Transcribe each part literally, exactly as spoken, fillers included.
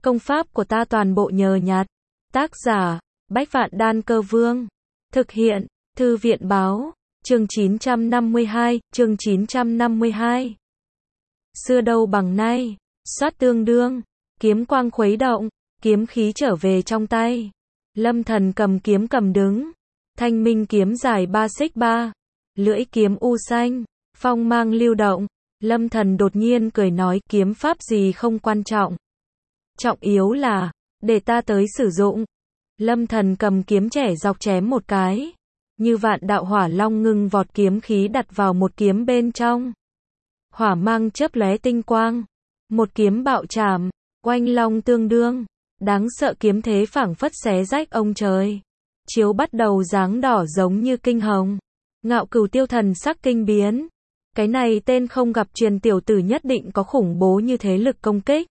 Công pháp của ta toàn bộ nhờ nhặt. Tác giả, Bách Vạn Đan Cơ Vương. Thực hiện, Thư viện Báo. Chương chín trăm năm mươi hai, chương chín trăm năm mươi hai. Xưa đâu bằng nay, soát tương đương, kiếm quang khuấy động, kiếm khí trở về trong tay. Lâm Thần cầm kiếm cầm đứng, thanh minh kiếm dài ba xích ba, lưỡi kiếm u xanh, phong mang lưu động. Lâm Thần đột nhiên cười nói, kiếm pháp gì không quan trọng, trọng yếu là để ta tới sử dụng. Lâm Thần cầm kiếm trẻ dọc chém một cái, như vạn đạo hỏa long ngưng vọt, kiếm khí đặt vào một kiếm bên trong. Hỏa mang chớp lóe tinh quang, một kiếm bạo chạm, oanh long tương đương, đáng sợ kiếm thế phảng phất xé rách ông trời. Chiếu bắt đầu dáng đỏ giống như kinh hồng. Ngạo Cửu Tiêu thần sắc kinh biến. Cái này tên không gặp truyền tiểu tử nhất định có khủng bố như thế lực công kích.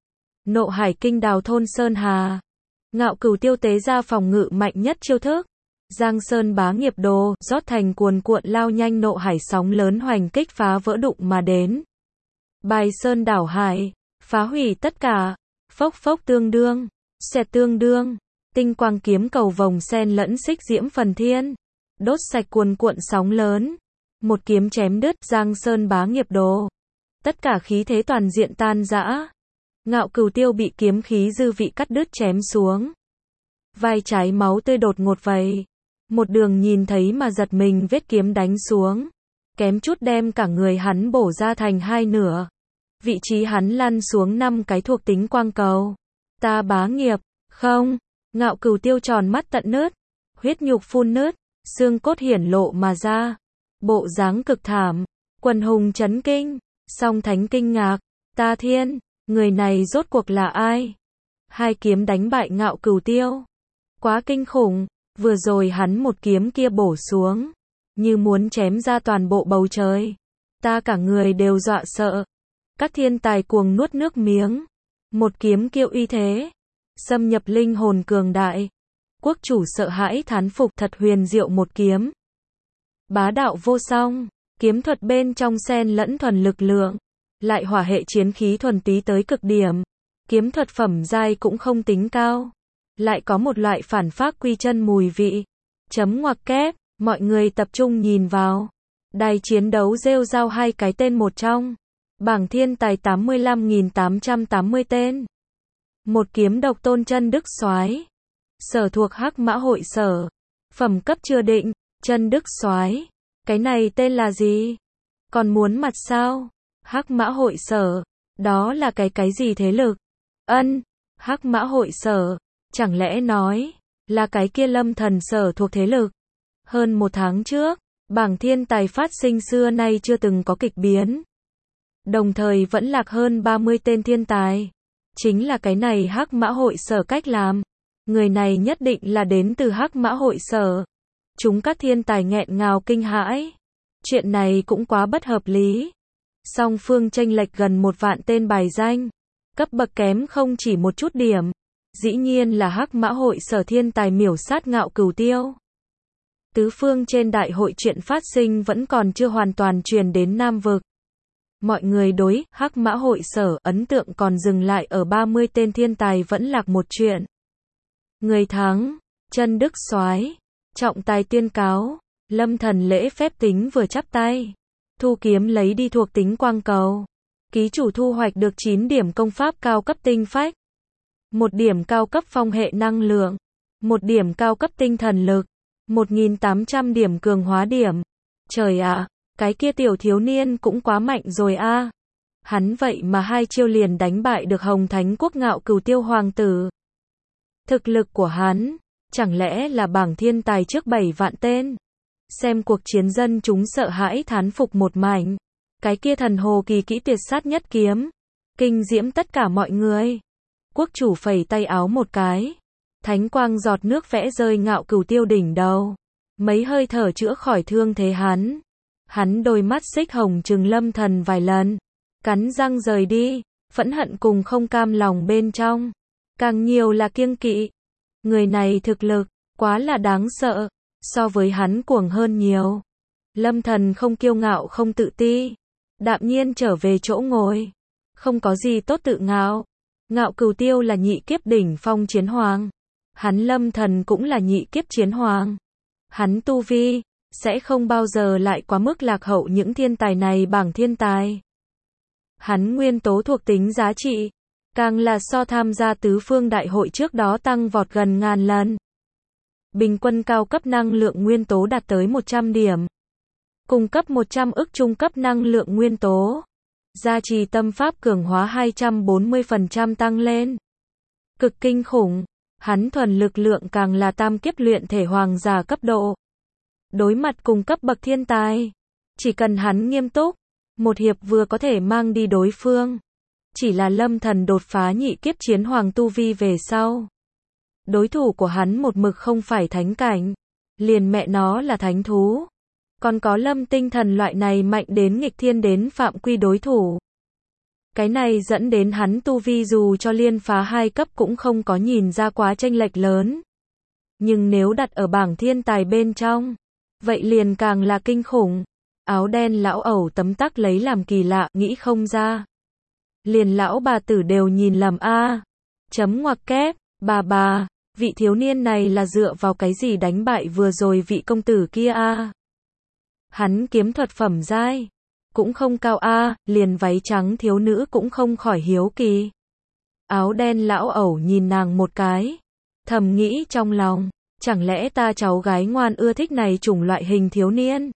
Nộ Hải Kinh Đào Thôn Sơn Hà. Ngạo Cửu Tiêu tế ra phòng ngự mạnh nhất chiêu thức. Giang Sơn Bá Nghiệp Đồ, rót thành cuồn cuộn lao nhanh nộ hải sóng lớn hoành kích phá vỡ đụng mà đến. Bài sơn đảo hải, phá hủy tất cả, phốc phốc tương đương, xẹt tương đương, tinh quang kiếm cầu vòng sen lẫn xích diễm phần thiên, đốt sạch cuồn cuộn sóng lớn, một kiếm chém đứt Giang Sơn Bá Nghiệp Đồ. Tất cả khí thế toàn diện tan rã. Ngạo Cửu Tiêu bị kiếm khí dư vị cắt đứt chém xuống. Vai trái máu tươi đột ngột vẩy. Một đường nhìn thấy mà giật mình, vết kiếm đánh xuống, kém chút đem cả người hắn bổ ra thành hai nửa. Vị trí hắn lăn xuống năm cái thuộc tính quang cầu. Ta bá nghiệp, không, Ngạo Cửu Tiêu tròn mắt tận nứt, huyết nhục phun nứt, xương cốt hiển lộ mà ra. Bộ dáng cực thảm, quần hùng chấn kinh, song thánh kinh ngạc, ta thiên, người này rốt cuộc là ai? Hai kiếm đánh bại Ngạo Cửu Tiêu. Quá kinh khủng. Vừa rồi hắn một kiếm kia bổ xuống, như muốn chém ra toàn bộ bầu trời. Ta cả người đều dọa sợ. Các thiên tài cuồng nuốt nước miếng. Một kiếm kia uy thế, xâm nhập linh hồn cường đại. Quốc chủ sợ hãi thán phục, thật huyền diệu một kiếm. Bá đạo vô song, kiếm thuật bên trong xen lẫn thuần lực lượng, lại hỏa hệ chiến khí thuần túy tới cực điểm. Kiếm thuật phẩm giai cũng không tính cao, lại có một loại phản phác quy chân mùi vị. Chấm ngoặc kép, mọi người tập trung nhìn vào. Đài chiến đấu rêu rao hai cái tên một trong. Bảng thiên tài tám mươi lăm nghìn tám trăm tám mươi tên. Một kiếm độc tôn chân đức soái. Sở thuộc Hắc Mã Hội Sở. Phẩm cấp chưa định, chân đức soái. Cái này tên là gì? Còn muốn mặt sao? Hắc Mã Hội Sở. Đó là cái cái gì thế lực? Ân, Hắc Mã Hội Sở. Chẳng lẽ nói, là cái kia Lâm Thần sở thuộc thế lực? Hơn một tháng trước, bảng thiên tài phát sinh xưa nay chưa từng có kịch biến. Đồng thời vẫn lạc hơn ba mươi tên thiên tài. Chính là cái này Hắc Mã Hội Sở cách làm. Người này nhất định là đến từ Hắc Mã Hội Sở. Chúng các thiên tài nghẹn ngào kinh hãi. Chuyện này cũng quá bất hợp lý. Song phương chênh lệch gần một vạn tên bài danh. Cấp bậc kém không chỉ một chút điểm. Dĩ nhiên là Hắc Mã Hội Sở thiên tài miểu sát Ngạo Cửu Tiêu. Tứ phương trên đại hội chuyện phát sinh vẫn còn chưa hoàn toàn truyền đến Nam Vực. Mọi người đối Hắc Mã Hội Sở ấn tượng còn dừng lại ở ba mươi tên thiên tài vẫn lạc một chuyện. Người thắng, chân đức soái, trọng tài tuyên cáo. Lâm Thần lễ phép tính vừa chắp tay, thu kiếm lấy đi thuộc tính quang cầu. Ký chủ thu hoạch được chín điểm công pháp cao cấp tinh phách, một điểm cao cấp phong hệ năng lượng, một điểm cao cấp tinh thần lực, một nghìn tám trăm điểm cường hóa điểm. Trời ạ, cái kia tiểu thiếu niên cũng quá mạnh rồi a. Hắn vậy mà hai chiêu liền đánh bại được Hồng Thánh Quốc Ngạo Cửu Tiêu hoàng tử. Thực lực của hắn, chẳng lẽ là bảng thiên tài trước bảy vạn tên? Xem cuộc chiến dân chúng sợ hãi thán phục một mảnh. Cái kia thần hồ kỳ kỹ tuyệt sát nhất kiếm, kinh diễm tất cả mọi người. Quốc chủ phẩy tay áo một cái, thánh quang giọt nước vẽ rơi Ngạo Cửu Tiêu đỉnh đầu. Mấy hơi thở chữa khỏi thương thế hắn. Hắn đôi mắt xích hồng trừng Lâm Thần vài lần, cắn răng rời đi, phẫn hận cùng không cam lòng bên trong, càng nhiều là kiêng kỵ. Người này thực lực quá là đáng sợ, so với hắn cuồng hơn nhiều. Lâm Thần không kiêu ngạo không tự ti, đạm nhiên trở về chỗ ngồi. Không có gì tốt tự ngạo. Ngạo Cửu Tiêu là nhị kiếp đỉnh phong chiến hoàng. Hắn Lâm Thần cũng là nhị kiếp chiến hoàng. Hắn tu vi sẽ không bao giờ lại quá mức lạc hậu những thiên tài này bảng thiên tài. Hắn nguyên tố thuộc tính giá trị càng là so tham gia tứ phương đại hội trước đó tăng vọt gần ngàn lần. Bình quân cao cấp năng lượng nguyên tố đạt tới một trăm điểm. Cung cấp một trăm ức trung cấp năng lượng nguyên tố. Gia trì tâm pháp cường hóa hai trăm bốn mươi phần trăm tăng lên. Cực kinh khủng. Hắn thuần lực lượng càng là tam kiếp luyện thể hoàng giả cấp độ. Đối mặt cùng cấp bậc thiên tài, chỉ cần hắn nghiêm túc, một hiệp vừa có thể mang đi đối phương. Chỉ là Lâm Thần đột phá nhị kiếp chiến hoàng tu vi về sau. Đối thủ của hắn một mực không phải thánh cảnh, liền mẹ nó là thánh thú. Còn có Lâm Tinh Thần loại này mạnh đến nghịch thiên đến phạm quy đối thủ. Cái này dẫn đến hắn tu vi dù cho liên phá hai cấp cũng không có nhìn ra quá chênh lệch lớn. Nhưng nếu đặt ở bảng thiên tài bên trong, vậy liền càng là kinh khủng. Áo đen lão ẩu tấm tắc lấy làm kỳ lạ, nghĩ không ra. Liền lão bà tử đều nhìn lầm a. Chấm ngoặc kép, bà bà, vị thiếu niên này là dựa vào cái gì đánh bại vừa rồi vị công tử kia a? Hắn kiếm thuật phẩm giai cũng không cao a, liền váy trắng thiếu nữ cũng không khỏi hiếu kỳ. Áo đen lão ẩu nhìn nàng một cái, thầm nghĩ trong lòng, chẳng lẽ ta cháu gái ngoan ưa thích này chủng loại hình thiếu niên?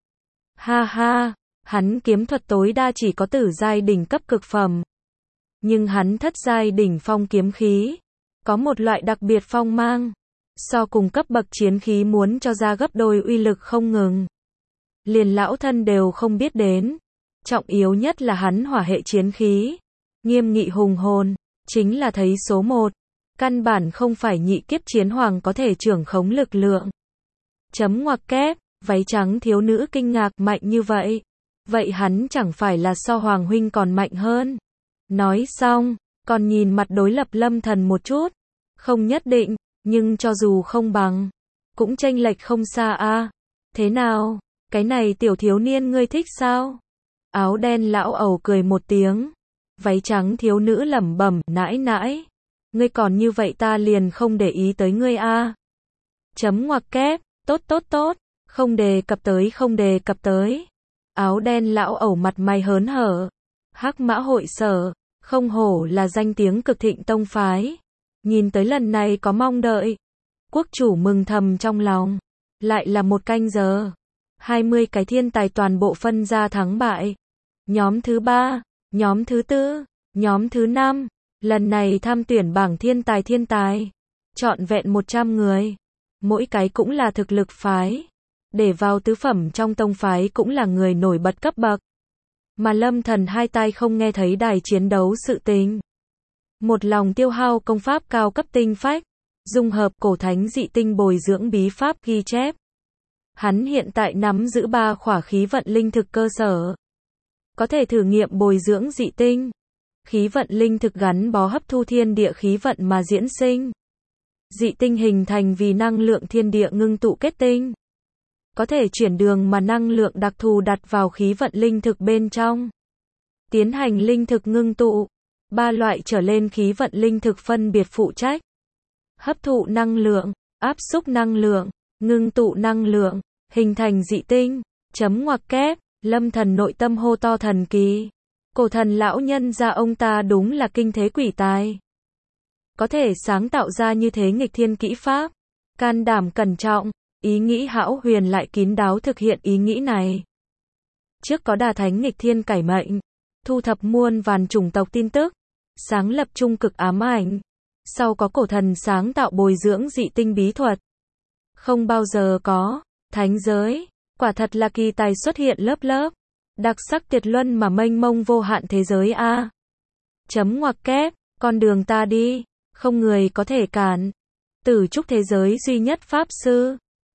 Ha ha, hắn kiếm thuật tối đa chỉ có tử giai đỉnh cấp cực phẩm. Nhưng hắn thất giai đỉnh phong kiếm khí, có một loại đặc biệt phong mang, so cùng cấp bậc chiến khí muốn cho ra gấp đôi uy lực không ngừng. Liền lão thân đều không biết đến. Trọng yếu nhất là hắn hỏa hệ chiến khí, nghiêm nghị hùng hồn, chính là thấy số một. Căn bản không phải nhị kiếp chiến hoàng có thể trưởng khống lực lượng. Chấm ngoặc kép, váy trắng thiếu nữ kinh ngạc, mạnh như vậy. Vậy hắn chẳng phải là so hoàng huynh còn mạnh hơn. Nói xong, còn nhìn mặt đối lập Lâm Thần một chút. Không nhất định, nhưng cho dù không bằng, cũng chênh lệch không xa a. Thế nào, cái này tiểu thiếu niên ngươi thích sao? Áo đen lão ẩu cười một tiếng. Váy trắng thiếu nữ lẩm bẩm, nãi nãi. Ngươi còn như vậy ta liền không để ý tới ngươi a. Chấm ngoặc kép, tốt tốt tốt, không đề cập tới không đề cập tới. Áo đen lão ẩu mặt mày hớn hở. Hắc Mã hội sở, không hổ là danh tiếng cực thịnh tông phái. Nhìn tới lần này có mong đợi. Quốc chủ mừng thầm trong lòng. Lại là một canh giờ. hai mươi cái thiên tài toàn bộ phân ra thắng bại. Nhóm thứ ba, nhóm thứ tư, nhóm thứ năm. Lần này tham tuyển bảng thiên tài thiên tài. Trọn vẹn một trăm người. Mỗi cái cũng là thực lực phái. Để vào tứ phẩm trong tông phái cũng là người nổi bật cấp bậc. Mà Lâm Thần hai tay không nghe thấy đài chiến đấu sự tình. Một lòng tiêu hao công pháp cao cấp tinh phách. Dung hợp cổ thánh dị tinh bồi dưỡng bí pháp ghi chép. Hắn hiện tại nắm giữ ba khỏa khí vận linh thực cơ sở. Có thể thử nghiệm bồi dưỡng dị tinh. Khí vận linh thực gắn bó hấp thu thiên địa khí vận mà diễn sinh. Dị tinh hình thành vì năng lượng thiên địa ngưng tụ kết tinh. Có thể chuyển đường mà năng lượng đặc thù đặt vào khí vận linh thực bên trong. Tiến hành linh thực ngưng tụ. Ba loại trở lên khí vận linh thực phân biệt phụ trách. Hấp thụ năng lượng, áp xúc năng lượng, ngưng tụ năng lượng, hình thành dị tinh. Chấm ngoặc kép, Lâm Thần nội tâm hô to thần kỳ. Cổ thần lão nhân gia ông ta đúng là kinh thế quỷ tài. Có thể sáng tạo ra như thế nghịch thiên kỹ pháp. Can đảm cẩn trọng, ý nghĩ hão huyền lại kín đáo thực hiện ý nghĩ này. Trước có đà thánh nghịch thiên cải mệnh, thu thập muôn vàn chủng tộc tin tức, sáng lập trung cực ám ảnh. Sau có cổ thần sáng tạo bồi dưỡng dị tinh bí thuật. Không bao giờ có, thánh giới, quả thật là kỳ tài xuất hiện lớp lớp. Đặc sắc tuyệt luân mà mênh mông vô hạn thế giới a. Chấm ngoặc kép, con đường ta đi, không người có thể cản. Tử trúc thế giới duy nhất pháp sư.